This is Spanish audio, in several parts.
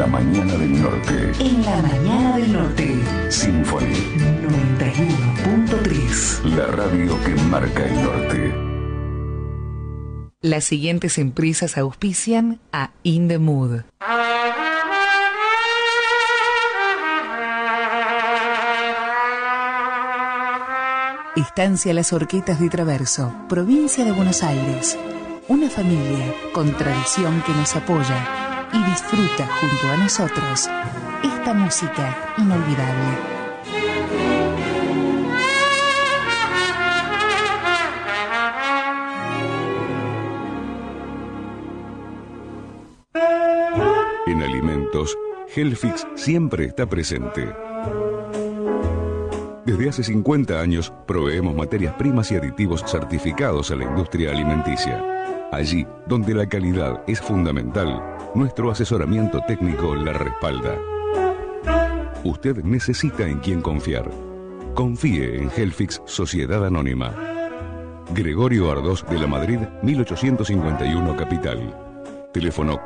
la mañana del norte. En la mañana del norte. Symphony 91.3. La radio que marca el norte. Las siguientes empresas auspician a In the Mood. Estancia Las Horquetas de Traverso, provincia de Buenos Aires. Una familia con tradición que nos apoya y disfruta junto a nosotros esta música inolvidable. En alimentos, Helfix siempre está presente. Desde hace 50 años proveemos materias primas y aditivos certificados a la industria alimenticia. Allí, donde la calidad es fundamental, nuestro asesoramiento técnico la respalda. Usted necesita en quién confiar. Confíe en Helfix Sociedad Anónima. Gregorio Ardós de la Madrid, 1851 Capital. Teléfono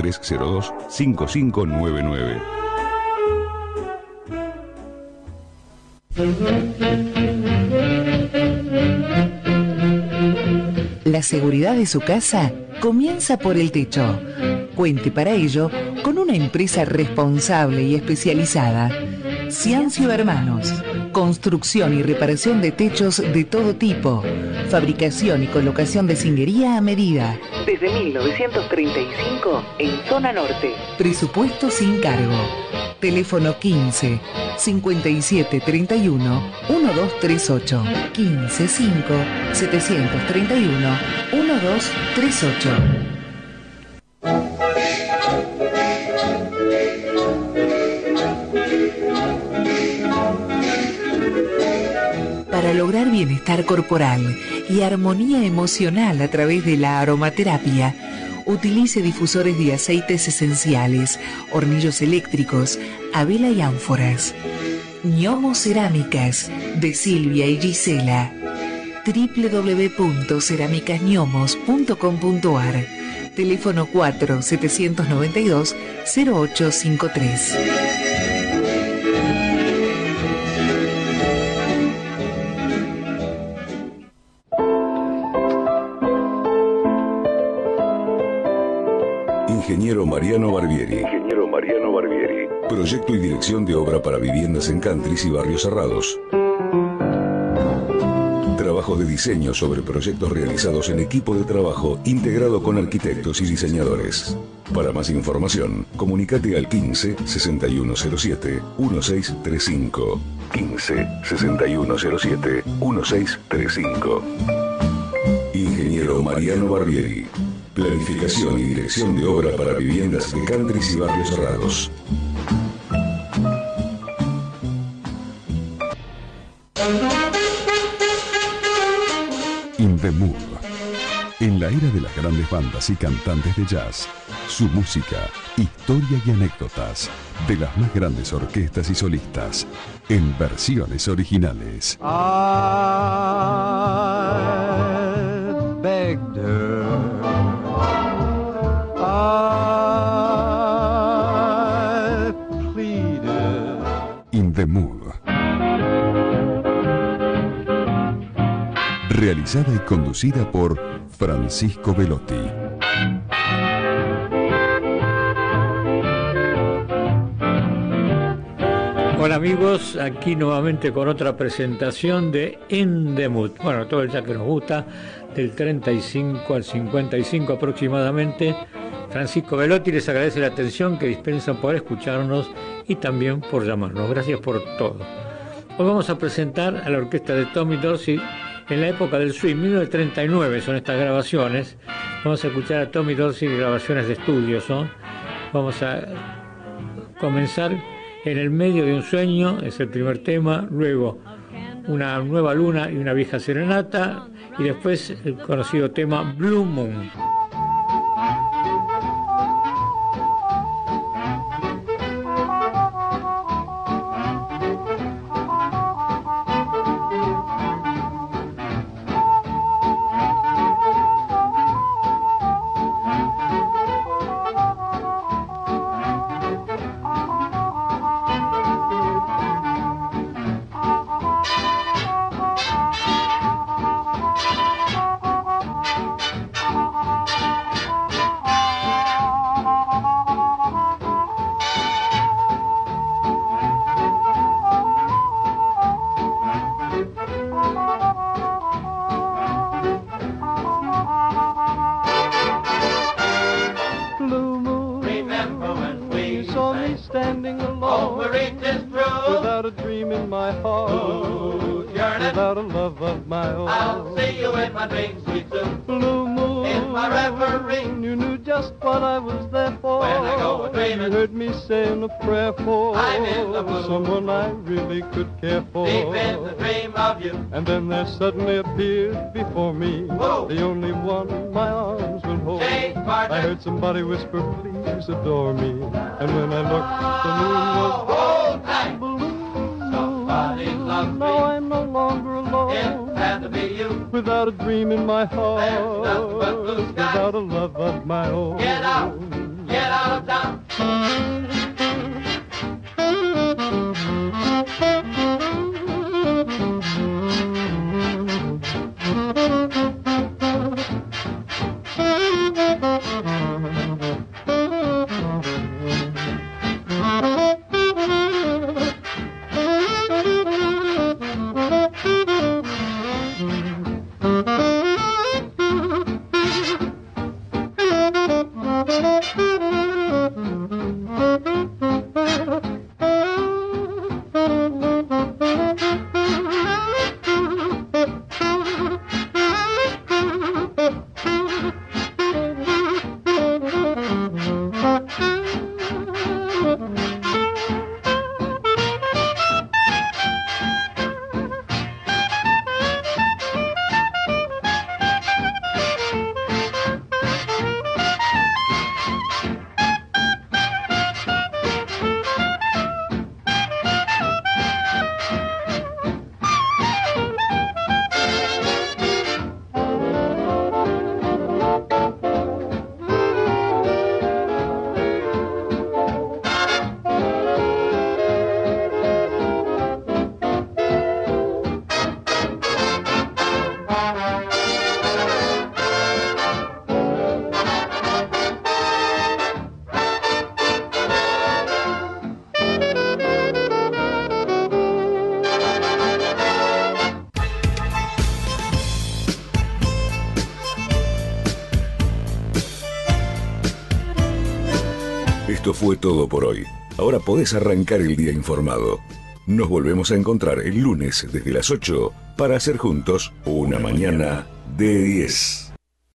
4302-5599. La seguridad de su casa comienza por el techo. Cuente para ello con una empresa responsable y especializada. Ciancio Hermanos. Construcción y reparación de techos de todo tipo. Fabricación y colocación de zinguería a medida. Desde 1935 en Zona Norte. Presupuesto sin cargo. Teléfono 15 57 31 1238. 15 5 731 1238. Para lograr bienestar corporal y armonía emocional a través de la aromaterapia, utilice difusores de aceites esenciales, hornillos eléctricos, a vela y ánforas. Ñomo Cerámicas, de Silvia y Gisela. www.ceramicasñomos.com.ar. Teléfono 4-792-0853. Ingeniero Mariano Barbieri. Proyecto y dirección de obra para viviendas en countries y barrios cerrados. Trabajo de diseño sobre proyectos realizados en equipo de trabajo integrado con arquitectos y diseñadores. Para más información, comunícate al 15 6107 1635. 15 6107 1635. Ingeniero Mariano Barbieri. Planificación y dirección de obra para viviendas de countries y barrios cerrados. In the Mood. En la era de las grandes bandas y cantantes de jazz, su música, historia y anécdotas de las más grandes orquestas y solistas en versiones originales. I begged her. I pleaded. In the Mood. Realizada y conducida por Francisco Velotti. Hola amigos, aquí nuevamente con otra presentación de In the Mood. Bueno, todo el jazz que nos gusta, del 35 al 55 aproximadamente. Francisco Velotti les agradece la atención que dispensan por escucharnos y también por llamarnos. Gracias por todo. Hoy vamos a presentar a la orquesta de Tommy Dorsey en la época del swing, 1939 son estas grabaciones. Vamos a escuchar a Tommy Dorsey, grabaciones de estudio son. Vamos a comenzar En el medio de un sueño, es el primer tema, luego Una nueva luna y una vieja serenata, y después el conocido tema Blue Moon. me standing alone. Oh, Marie, 'tis true. Without a dream in my heart. Ooh, yearning. Without a love of my own. I'll see you in my dreams, sweet Sue. Blue moon, In my reverie. you knew just what I was there for. When I go a-dreamin'. You heard me saying a prayer for I'm in the mood. someone I really could care for. Deep in the dream of you. And then there suddenly appeared before me Whoa. the only one my arms will hold. Change partner. I heard somebody whisper, please adore me. And when I looked, the moon was Hold tight. blue. Somebody loves me. Now I'm no longer It alone. had to be you. Without a dream in my heart. There's nothing but blue skies. Without a love of my own. Get out. Get out of town. Esto fue todo por hoy. Ahora podés arrancar el día informado. Nos volvemos a encontrar el lunes desde las 8 para hacer juntos una mañana de 10.